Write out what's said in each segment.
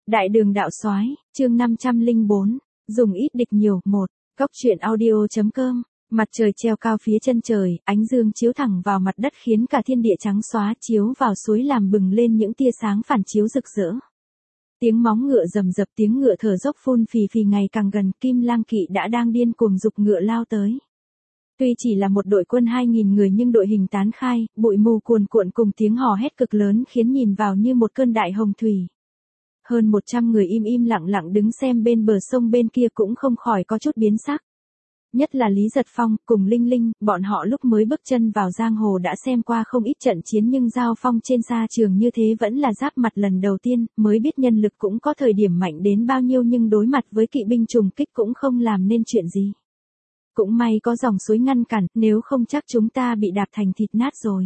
Đại đường đạo soái, chương 504, dùng ít địch nhiều, 1, Cóc truyện audio.com, mặt trời treo cao phía chân trời, ánh dương chiếu thẳng vào mặt đất khiến cả thiên địa trắng xóa, chiếu vào suối làm bừng lên những tia sáng phản chiếu rực rỡ. Tiếng móng ngựa rầm rập, tiếng ngựa thở dốc phun phì phì ngày càng gần, Kim Lang kỵ đã đang điên cuồng giục ngựa lao tới. Tuy chỉ là một đội quân 2.000 người nhưng đội hình tán khai, bụi mù cuồn cuộn cùng tiếng hò hét cực lớn khiến nhìn vào như một cơn đại hồng thủy. Hơn 100 người im im lặng lặng đứng xem bên bờ sông bên kia cũng không khỏi có chút biến sắc. Nhất là Lý Giật Phong, cùng Linh Linh, bọn họ lúc mới bước chân vào giang hồ đã xem qua không ít trận chiến nhưng giao phong trên sa trường như thế vẫn là giáp mặt lần đầu tiên, mới biết nhân lực cũng có thời điểm mạnh đến bao nhiêu nhưng đối mặt với kỵ binh trùng kích cũng không làm nên chuyện gì. Cũng may có dòng suối ngăn cản, nếu không chắc chúng ta bị đạp thành thịt nát rồi.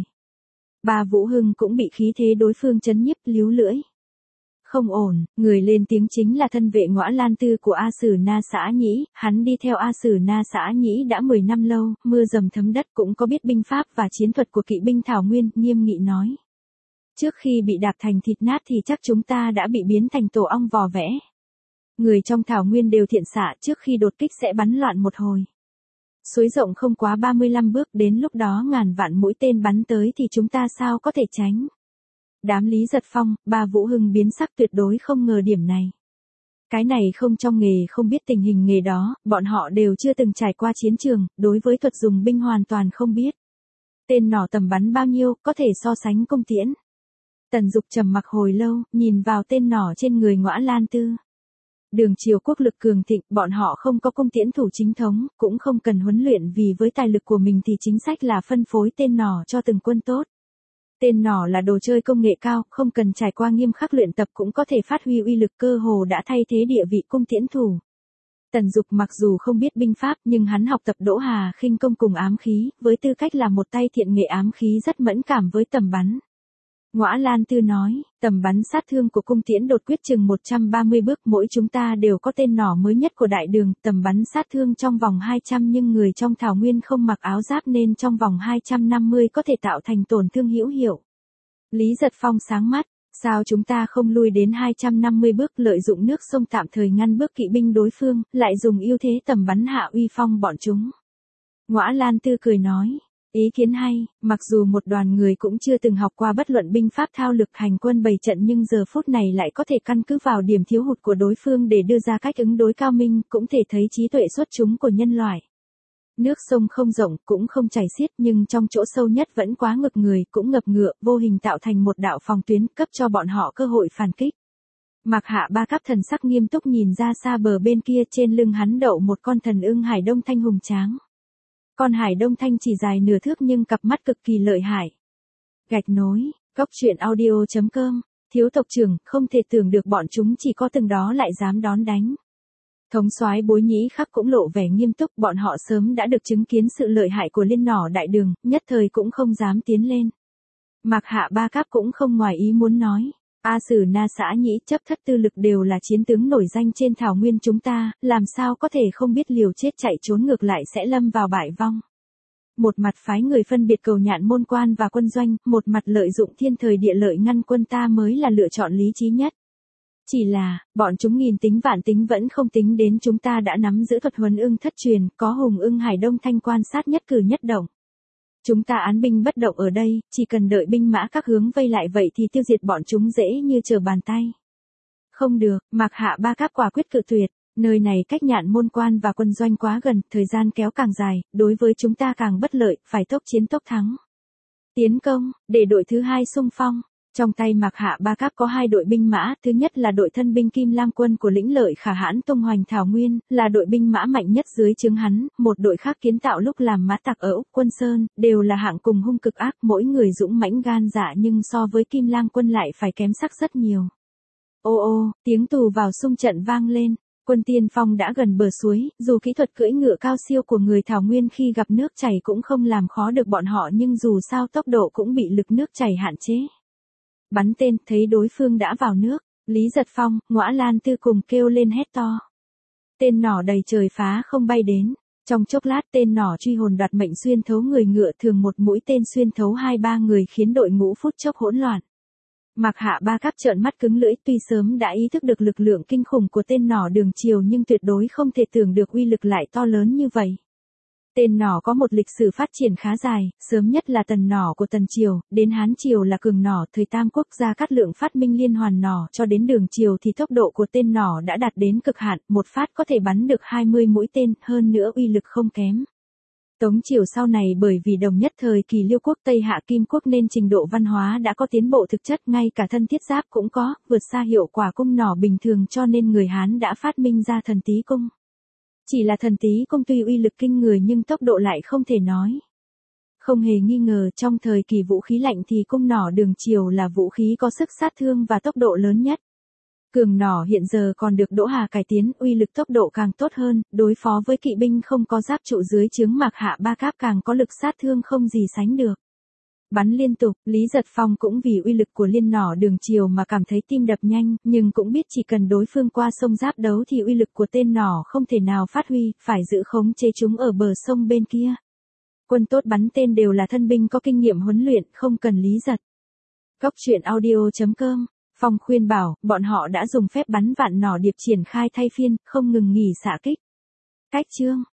Bà Vũ Hưng cũng bị khí thế đối phương chấn nhiếp, líu lưỡi. Không ổn, người lên tiếng chính là thân vệ Ngõa Lan Tư của A Sử Na Xã Nhĩ, hắn đi theo A Sử Na Xã Nhĩ đã 10 năm lâu, mưa dầm thấm đất cũng có biết binh pháp và chiến thuật của kỵ binh Thảo Nguyên, nghiêm nghị nói. Trước khi bị đạp thành thịt nát thì chắc chúng ta đã bị biến thành tổ ong vò vẽ. Người trong Thảo Nguyên đều thiện xạ, trước khi đột kích sẽ bắn loạn một hồi. Suối rộng không quá 35 bước, đến lúc đó ngàn vạn mũi tên bắn tới thì chúng ta sao có thể tránh. Đám Lý Giật Phong, bà Vũ Hưng biến sắc, tuyệt đối không ngờ điểm này. Cái này không trong nghề không biết tình hình nghề đó, bọn họ đều chưa từng trải qua chiến trường, đối với thuật dùng binh hoàn toàn không biết. Tên nỏ tầm bắn bao nhiêu, có thể so sánh cung tiễn. Tần Dục trầm mặc hồi lâu, nhìn vào tên nỏ trên người Ngõa Lan Tư. Đường triều quốc lực cường thịnh, bọn họ không có cung tiễn thủ chính thống, cũng không cần huấn luyện vì với tài lực của mình thì chính sách là phân phối tên nỏ cho từng quân tốt. Tên nỏ là đồ chơi công nghệ cao, không cần trải qua nghiêm khắc luyện tập cũng có thể phát huy uy lực, cơ hồ đã thay thế địa vị cung tiễn thủ. Tần Dục mặc dù không biết binh pháp nhưng hắn học tập Đỗ Hà khinh công cùng ám khí, với tư cách là một tay thiện nghệ ám khí rất mẫn cảm với tầm bắn. Ngõa Lan Tư nói, tầm bắn sát thương của cung tiễn đột quyết chừng 130 bước, mỗi chúng ta đều có tên nỏ mới nhất của đại đường, tầm bắn sát thương trong vòng 200 nhưng người trong Thảo Nguyên không mặc áo giáp nên trong vòng 250 có thể tạo thành tổn thương hữu hiệu. Lý Giật Phong sáng mắt, sao chúng ta không lui đến 250 bước, lợi dụng nước sông tạm thời ngăn bước kỵ binh đối phương, lại dùng ưu thế tầm bắn hạ uy phong bọn chúng. Ngõa Lan Tư cười nói. Ý kiến hay, mặc dù một đoàn người cũng chưa từng học qua bất luận binh pháp thao lược hành quân bày trận nhưng giờ phút này lại có thể căn cứ vào điểm thiếu hụt của đối phương để đưa ra cách ứng đối cao minh, cũng thể thấy trí tuệ xuất chúng của nhân loại. Nước sông không rộng, cũng không chảy xiết nhưng trong chỗ sâu nhất vẫn quá ngực người, cũng ngập ngựa, vô hình tạo thành một đạo phòng tuyến, cấp cho bọn họ cơ hội phản kích. Mạc Hạ Ba Các thần sắc nghiêm túc nhìn ra xa bờ bên kia, trên lưng hắn đậu một con thần ưng Hải Đông Thanh hùng tráng. Con Hải Đông Thanh chỉ dài nửa thước nhưng cặp mắt cực kỳ lợi hại. Gạch nối, Cóc truyện audio.com, thiếu tộc trưởng, không thể tưởng được bọn chúng chỉ có từng đó lại dám đón đánh. Thống soái Bối Nhĩ Khắc cũng lộ vẻ nghiêm túc, bọn họ sớm đã được chứng kiến sự lợi hại của liên nỏ đại đường, nhất thời cũng không dám tiến lên. Mạc Hạ Ba Các cũng không ngoài ý muốn nói. A Sử Na Xã Nhĩ chấp thất tư lực đều là chiến tướng nổi danh trên Thảo Nguyên chúng ta, làm sao có thể không biết liều chết chạy trốn ngược lại sẽ lâm vào bại vong. Một mặt phái người phân biệt Cầu Nhạn môn quan và quân doanh, một mặt lợi dụng thiên thời địa lợi ngăn quân ta mới là lựa chọn lý trí nhất. Chỉ là, bọn chúng nghìn tính vạn tính vẫn không tính đến chúng ta đã nắm giữ thuật huấn ưng thất truyền, có hùng ưng Hải Đông Thanh quan sát nhất cử nhất động. Chúng ta án binh bất động ở đây, chỉ cần đợi binh mã các hướng vây lại vậy thì tiêu diệt bọn chúng dễ như trở bàn tay. Không được, Mạc Hạ Ba Các quả quyết cự tuyệt, nơi này cách Nhạn môn quan và quân doanh quá gần, thời gian kéo càng dài, đối với chúng ta càng bất lợi, phải tốc chiến tốc thắng. Tiến công, để đội thứ hai xung phong. Trong tay Mạc Hạ Ba Các có hai đội binh mã, thứ nhất là đội thân binh Kim Lang quân của lĩnh Lợi Khả Hãn tung hoành Thảo Nguyên, là đội binh mã mạnh nhất dưới trướng hắn, một đội khác kiến tạo lúc làm mã tặc ở Úc Quân Sơn, đều là hạng cùng hung cực ác, mỗi người dũng mãnh gan dạ nhưng so với Kim Lang quân lại phải kém sắc rất nhiều. Ô ô, tiếng tù vào xung trận vang lên, quân tiên phong đã gần bờ suối, dù kỹ thuật cưỡi ngựa cao siêu của người Thảo Nguyên khi gặp nước chảy cũng không làm khó được bọn họ nhưng dù sao tốc độ cũng bị lực nước chảy hạn chế. Bắn tên, thấy đối phương đã vào nước, Lý Giật Phong, Ngõa Lan Tư cùng kêu lên hét to. Tên nỏ đầy trời phá không bay đến, trong chốc lát tên nỏ truy hồn đoạt mệnh xuyên thấu người ngựa, thường một mũi tên xuyên thấu 2-3 người khiến đội ngũ phút chốc hỗn loạn. Mạc Hạ Ba Các trợn mắt cứng lưỡi, tuy sớm đã ý thức được lực lượng kinh khủng của tên nỏ Đường Triều nhưng tuyệt đối không thể tưởng được uy lực lại to lớn như vậy. Tên nỏ có một lịch sử phát triển khá dài, sớm nhất là tần nỏ của Tần Triều, đến Hán Triều là cường nỏ, thời Tam Quốc Gia Cát Lượng phát minh liên hoàn nỏ, cho đến Đường Triều thì tốc độ của tên nỏ đã đạt đến cực hạn, một phát có thể bắn được 20 mũi tên, hơn nữa uy lực không kém. Tống Triều sau này bởi vì đồng nhất thời kỳ Liêu Quốc Tây Hạ Kim Quốc nên trình độ văn hóa đã có tiến bộ thực chất, ngay cả thân thiết giáp cũng có, vượt xa hiệu quả cung nỏ bình thường, cho nên người Hán đã phát minh ra thần tý cung. Chỉ là thần tý cung tuy uy lực kinh người nhưng tốc độ lại không thể nói. Không hề nghi ngờ trong thời kỳ vũ khí lạnh thì cung nỏ Đường Triều là vũ khí có sức sát thương và tốc độ lớn nhất. Cường nỏ hiện giờ còn được Đỗ Hà cải tiến, uy lực tốc độ càng tốt hơn, đối phó với kỵ binh không có giáp trụ dưới trướng Mạc Hạ Ba Các càng có lực sát thương không gì sánh được. Bắn liên tục, Lý Giật Phong cũng vì uy lực của liên nỏ Đường Triều mà cảm thấy tim đập nhanh, nhưng cũng biết chỉ cần đối phương qua sông giáp đấu thì uy lực của tên nỏ không thể nào phát huy, phải giữ khống chế chúng ở bờ sông bên kia. Quân tốt bắn tên đều là thân binh có kinh nghiệm huấn luyện, không cần Lý Giật. Cốc truyện audio.com. Phong khuyên bảo, bọn họ đã dùng phép bắn vạn nỏ điệp triển khai thay phiên, không ngừng nghỉ xạ kích. Cách chương